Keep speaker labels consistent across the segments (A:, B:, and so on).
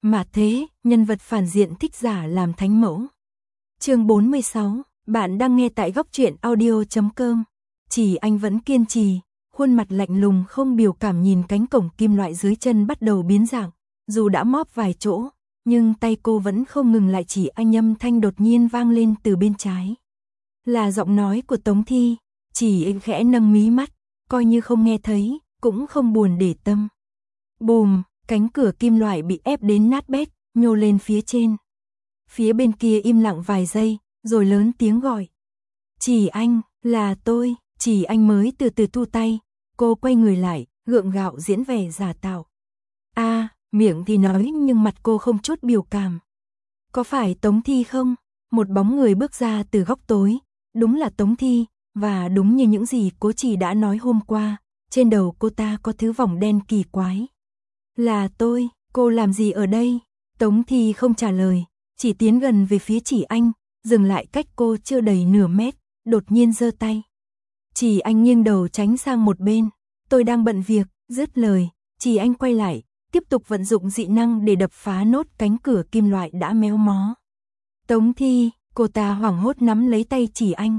A: Mà thế, nhân vật phản diện thích giả làm thánh mẫu. Chương 46, bạn đang nghe tại góc truyện audio.com. Chỉ Anh vẫn kiên trì, khuôn mặt lạnh lùng không biểu cảm nhìn cánh cổng kim loại dưới chân bắt đầu biến dạng. Dù đã móp vài chỗ, nhưng tay cô vẫn không ngừng lại. Chỉ Anh âm thanh đột nhiên vang lên từ bên trái. Là giọng nói của Tống Thi. Chỉ Anh khẽ nâng mí mắt, coi như không nghe thấy, cũng không buồn để tâm. Bùm, cánh cửa kim loại bị ép đến nát bét, nhô lên phía trên. Phía bên kia im lặng vài giây, rồi lớn tiếng gọi. Chỉ Anh, là tôi. Chỉ Anh mới từ từ thu tay. Cô quay người lại, gượng gạo diễn vẻ giả tạo. Miệng thì nói nhưng mặt cô không chút biểu cảm. Có phải Tống Thi không? Một bóng người bước ra từ góc tối. Đúng là Tống Thi, và đúng như những gì cô Chỉ đã nói hôm qua, trên đầu cô ta có thứ vòng đen kỳ quái. Là tôi, cô làm gì ở đây? Tống Thi không trả lời, chỉ tiến gần về phía Chỉ Anh, dừng lại cách cô chưa đầy nửa mét, đột nhiên giơ tay. Chỉ Anh nghiêng đầu tránh sang một bên. Tôi đang bận việc. Dứt lời, Chỉ Anh quay lại, tiếp tục vận dụng dị năng để đập phá nốt cánh cửa kim loại đã méo mó. Tống Thi, cô ta hoảng hốt nắm lấy tay Chỉ Anh.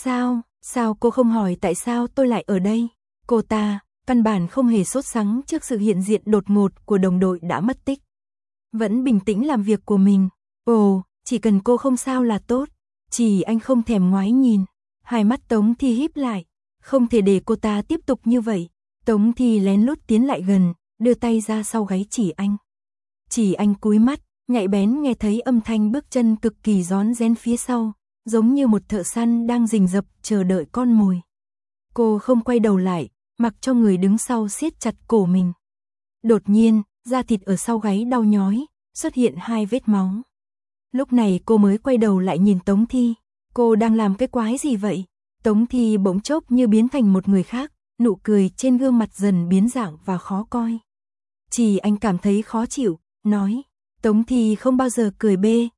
A: Sao cô không hỏi tại sao tôi lại ở đây? Cô ta, căn bản không hề sốt sắng trước sự hiện diện đột ngột của đồng đội đã mất tích. Vẫn bình tĩnh làm việc của mình. Ồ, chỉ cần cô không sao là tốt. Chỉ Anh không thèm ngoái nhìn. Hai mắt Tống Thi híp lại. Không thể để cô ta tiếp tục như vậy. Tống Thi lén lút tiến lại gần, đưa tay ra sau gáy Chỉ Anh. Chỉ Anh cúi mắt, nhạy bén nghe thấy âm thanh bước chân cực kỳ rón rén phía sau, giống như một thợ săn đang rình rập chờ đợi con mồi. Cô không quay đầu lại, mặc cho người đứng sau siết chặt cổ mình. Đột nhiên, da thịt ở sau gáy đau nhói, xuất hiện 2 vết máu. Lúc này cô mới quay đầu lại nhìn Tống Thi. Cô đang làm cái quái gì vậy? Tống Thi bỗng chốc như biến thành một người khác, nụ cười trên gương mặt dần biến dạng và khó coi. Chỉ Anh cảm thấy khó chịu, nói. Tống Thi không bao giờ cười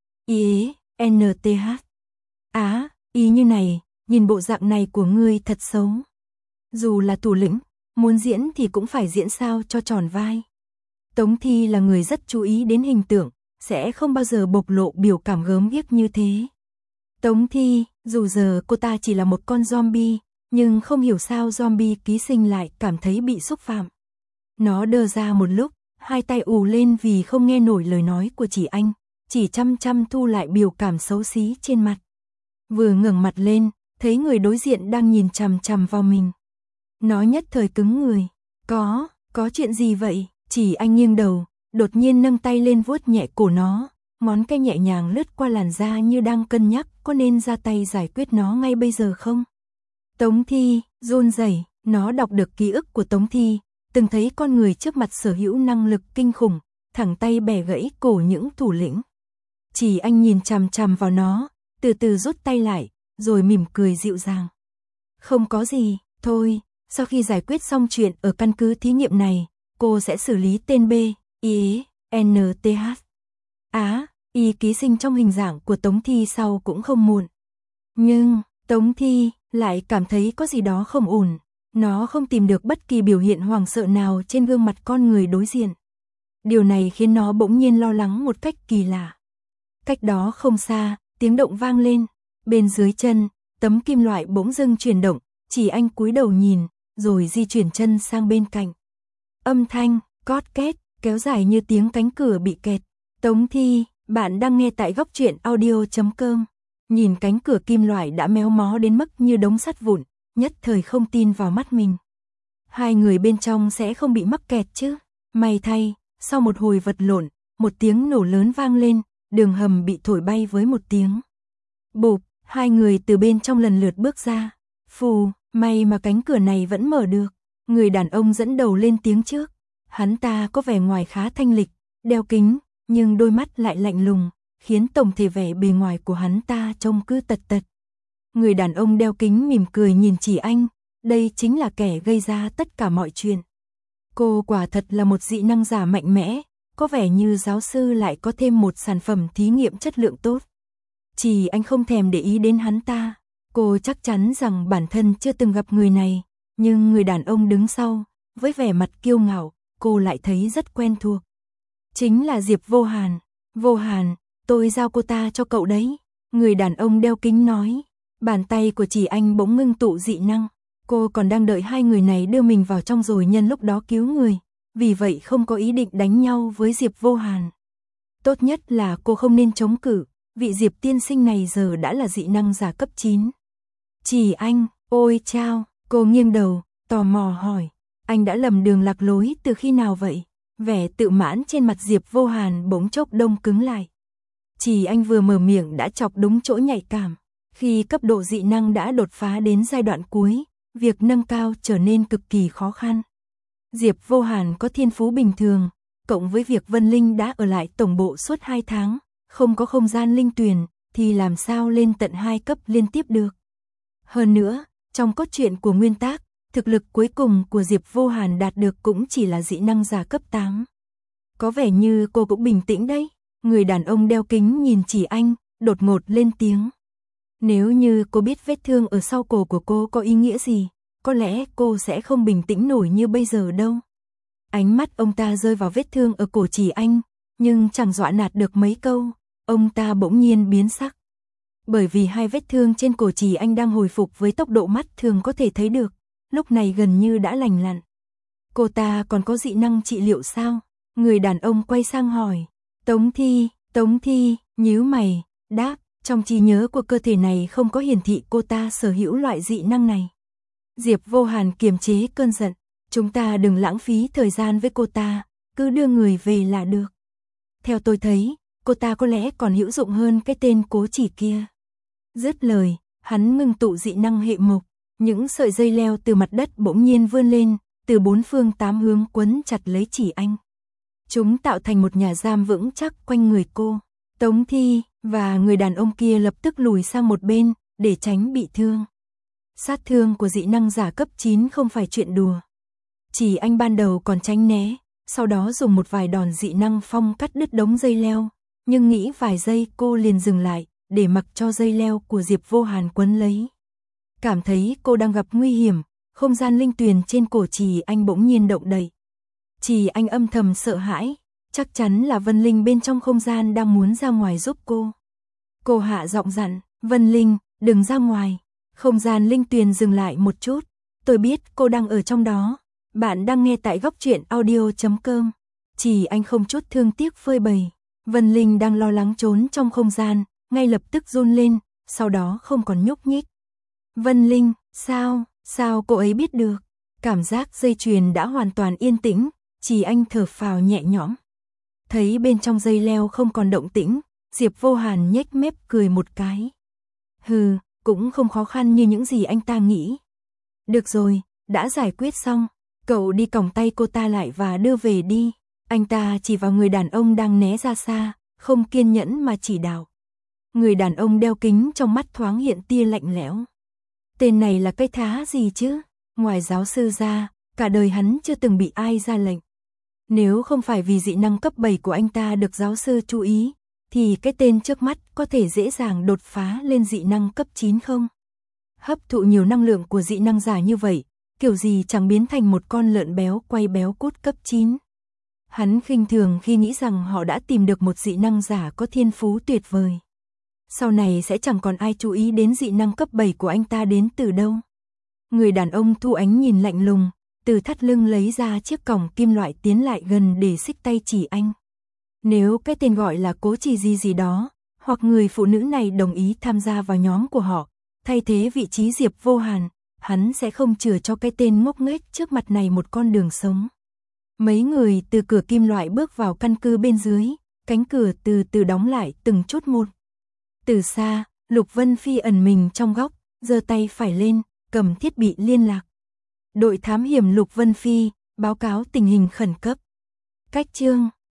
A: NTH. Ý như này, nhìn bộ dạng này của ngươi thật xấu. Dù là thủ lĩnh, muốn diễn thì cũng phải diễn sao cho tròn vai. Tống Thi là người rất chú ý đến hình tượng, sẽ không bao giờ bộc lộ biểu cảm gớm ghiếc như thế. Tống Thi, dù giờ cô ta chỉ là một con zombie, nhưng không hiểu sao zombie ký sinh lại cảm thấy bị xúc phạm. Nó đơ ra một lúc, hai tay ù lên vì không nghe nổi lời nói của Chỉ Anh, chỉ chăm chăm thu lại biểu cảm xấu xí trên mặt. Vừa ngẩng mặt lên, thấy người đối diện đang nhìn chằm chằm vào mình. Nó nhất thời cứng người. Có chuyện gì vậy? Chỉ Anh nghiêng đầu, đột nhiên nâng tay lên vuốt nhẹ cổ nó, ngón tay nhẹ nhàng lướt qua làn da như đang cân nhắc có nên ra tay giải quyết nó ngay bây giờ không. Tống Thi run rẩy, nó đọc được ký ức của Tống Thi, từng thấy con người trước mặt sở hữu năng lực kinh khủng, thẳng tay bẻ gãy cổ những thủ lĩnh. Chỉ Anh nhìn chằm chằm vào nó, từ từ rút tay lại, rồi mỉm cười dịu dàng. Không có gì, thôi, sau khi giải quyết xong chuyện ở căn cứ thí nghiệm này, cô sẽ xử lý tên NTH. Y ký sinh trong hình dạng của Tống Thi sau cũng không muộn. Nhưng, Tống Thi lại cảm thấy có gì đó không ổn. Nó không tìm được bất kỳ biểu hiện hoảng sợ nào trên gương mặt con người đối diện. Điều này khiến nó bỗng nhiên lo lắng một cách kỳ lạ. Cách đó không xa, tiếng động vang lên. Bên dưới chân, tấm kim loại bỗng dưng chuyển động. Chỉ Anh cúi đầu nhìn, rồi di chuyển chân sang bên cạnh. Âm thanh, cót két, kéo dài như tiếng cánh cửa bị kẹt. Tống Thi, bạn đang nghe tại góc truyện audio.com. Nhìn cánh cửa kim loại đã méo mó đến mức như đống sắt vụn, nhất thời không tin vào mắt mình. Hai người bên trong sẽ không bị mắc kẹt chứ? May thay, sau một hồi vật lộn, một tiếng nổ lớn vang lên, đường hầm bị thổi bay với một tiếng. Bụp, hai người từ bên trong lần lượt bước ra. Phù, may mà cánh cửa này vẫn mở được. Người đàn ông dẫn đầu lên tiếng trước. Hắn ta có vẻ ngoài khá thanh lịch, đeo kính, nhưng đôi mắt lại lạnh lùng, khiến tổng thể vẻ bề ngoài của hắn ta trông cứ tật tật. Người đàn ông đeo kính mỉm cười nhìn Chỉ Anh, đây chính là kẻ gây ra tất cả mọi chuyện. Cô quả thật là một dị năng giả mạnh mẽ, có vẻ như giáo sư lại có thêm một sản phẩm thí nghiệm chất lượng tốt. Chỉ Anh không thèm để ý đến hắn ta, cô chắc chắn rằng bản thân chưa từng gặp người này, nhưng người đàn ông đứng sau, với vẻ mặt kiêu ngạo, cô lại thấy rất quen thuộc. Chính là Diệp Vô Hàn. Vô Hàn, tôi giao cô ta cho cậu đấy. Người đàn ông đeo kính nói. Bàn tay của Chỉ Anh bỗng ngưng tụ dị năng. Cô còn đang đợi hai người này đưa mình vào trong rồi nhân lúc đó cứu người. Vì vậy không có ý định đánh nhau với Diệp Vô Hàn. Tốt nhất là cô không nên chống cự. Vị Diệp tiên sinh này giờ đã là dị năng giả cấp 9. Chỉ Anh, ôi chao, cô nghiêng đầu, tò mò hỏi. Anh đã lầm đường lạc lối từ khi nào vậy? Vẻ tự mãn trên mặt Diệp Vô Hàn bỗng chốc đông cứng lại. Chỉ Anh vừa mở miệng đã chọc đúng chỗ nhạy cảm. Khi cấp độ dị năng đã đột phá đến giai đoạn cuối, việc nâng cao trở nên cực kỳ khó khăn. Diệp Vô Hàn có thiên phú bình thường, cộng với việc Vân Linh đã ở lại tổng bộ suốt 2 tháng, không có không gian linh tuyền, thì làm sao lên tận 2 cấp liên tiếp được. Hơn nữa, trong cốt truyện của nguyên tác, thực lực cuối cùng của Diệp Vô Hàn đạt được cũng chỉ là dị năng giả cấp 8. Có vẻ như cô cũng bình tĩnh đấy. Người đàn ông đeo kính nhìn Chỉ Anh, đột ngột lên tiếng. Nếu như cô biết vết thương ở sau cổ của cô có ý nghĩa gì, có lẽ cô sẽ không bình tĩnh nổi như bây giờ đâu. Ánh mắt ông ta rơi vào vết thương ở cổ Chỉ Anh, nhưng chẳng dọa nạt được mấy câu, ông ta bỗng nhiên biến sắc. Bởi vì hai vết thương trên cổ Chỉ Anh đang hồi phục với tốc độ mắt thường có thể thấy được, lúc này gần như đã lành lặn. Cô ta còn có dị năng trị liệu sao? Người đàn ông quay sang hỏi. Tống Thi, nhíu mày, đáp, trong trí nhớ của cơ thể này không có hiển thị cô ta sở hữu loại dị năng này. Diệp Vô Hàn kiềm chế cơn giận, chúng ta đừng lãng phí thời gian với cô ta, cứ đưa người về là được. Theo tôi thấy, cô ta có lẽ còn hữu dụng hơn cái tên Cố Chỉ kia. Dứt lời, hắn ngưng tụ dị năng hệ mộc, những sợi dây leo từ mặt đất bỗng nhiên vươn lên, từ 4 phương 8 hướng quấn chặt lấy Chỉ Anh. Chúng tạo thành một nhà giam vững chắc quanh người cô. Tống Thi và người đàn ông kia lập tức lùi sang một bên, để tránh bị thương. Sát thương của dị năng giả cấp 9 không phải chuyện đùa. Chỉ Anh ban đầu còn tránh né, sau đó dùng một vài đòn dị năng phong cắt đứt đống dây leo, nhưng nghĩ vài giây cô liền dừng lại, để mặc cho dây leo của Diệp Vô Hàn quấn lấy. Cảm thấy cô đang gặp nguy hiểm, không gian linh tuyền trên cổ Chỉ Anh bỗng nhiên động đậy. Chỉ Anh âm thầm sợ hãi, chắc chắn là Vân Linh bên trong không gian đang muốn ra ngoài giúp cô. Cô hạ giọng dặn, Vân Linh, đừng ra ngoài. Không gian linh tuyền dừng lại một chút, tôi biết cô đang ở trong đó. Bạn đang nghe tại góc truyện audio.com. Chỉ Anh không chút thương tiếc phơi bày. Vân Linh đang lo lắng trốn trong không gian, ngay lập tức run lên, sau đó không còn nhúc nhích. Vân Linh, sao cô ấy biết được? Cảm giác dây chuyền đã hoàn toàn yên tĩnh, Chỉ Anh thở phào nhẹ nhõm. Thấy bên trong dây leo không còn động tĩnh, Diệp Vô Hàn nhếch mép cười một cái. Hừ, cũng không khó khăn như những gì anh ta nghĩ. Được rồi, đã giải quyết xong, cậu đi còng tay cô ta lại và đưa về đi. Anh ta chỉ vào người đàn ông đang né ra xa, không kiên nhẫn mà chỉ đạo. Người đàn ông đeo kính trong mắt thoáng hiện tia lạnh lẽo. Tên này là cái thá gì chứ? Ngoài giáo sư ra, cả đời hắn chưa từng bị ai ra lệnh. Nếu không phải vì dị năng cấp 7 của anh ta được giáo sư chú ý, thì cái tên trước mắt có thể dễ dàng đột phá lên dị năng cấp 9 không? Hấp thụ nhiều năng lượng của dị năng giả như vậy, kiểu gì chẳng biến thành một con lợn béo quay béo cút cấp 9. Hắn khinh thường khi nghĩ rằng họ đã tìm được một dị năng giả có thiên phú tuyệt vời. Sau này sẽ chẳng còn ai chú ý đến dị năng cấp 7 của anh ta đến từ đâu. Người đàn ông thu ánh nhìn lạnh lùng, từ thắt lưng lấy ra chiếc còng kim loại tiến lại gần để xích tay Chỉ Anh. Nếu cái tên gọi là Cố Chỉ gì đó, hoặc người phụ nữ này đồng ý tham gia vào nhóm của họ, thay thế vị trí Diệp Vô Hàn, hắn sẽ không chừa cho cái tên ngốc nghếch trước mặt này một con đường sống. Mấy người từ cửa kim loại bước vào căn cứ bên dưới, cánh cửa từ từ đóng lại từng chút một. Từ xa, Lục Vân Phi ẩn mình trong góc, giơ tay phải lên, cầm thiết bị liên lạc. Đội thám hiểm Lục Vân Phi, báo cáo tình hình khẩn cấp. Cách chương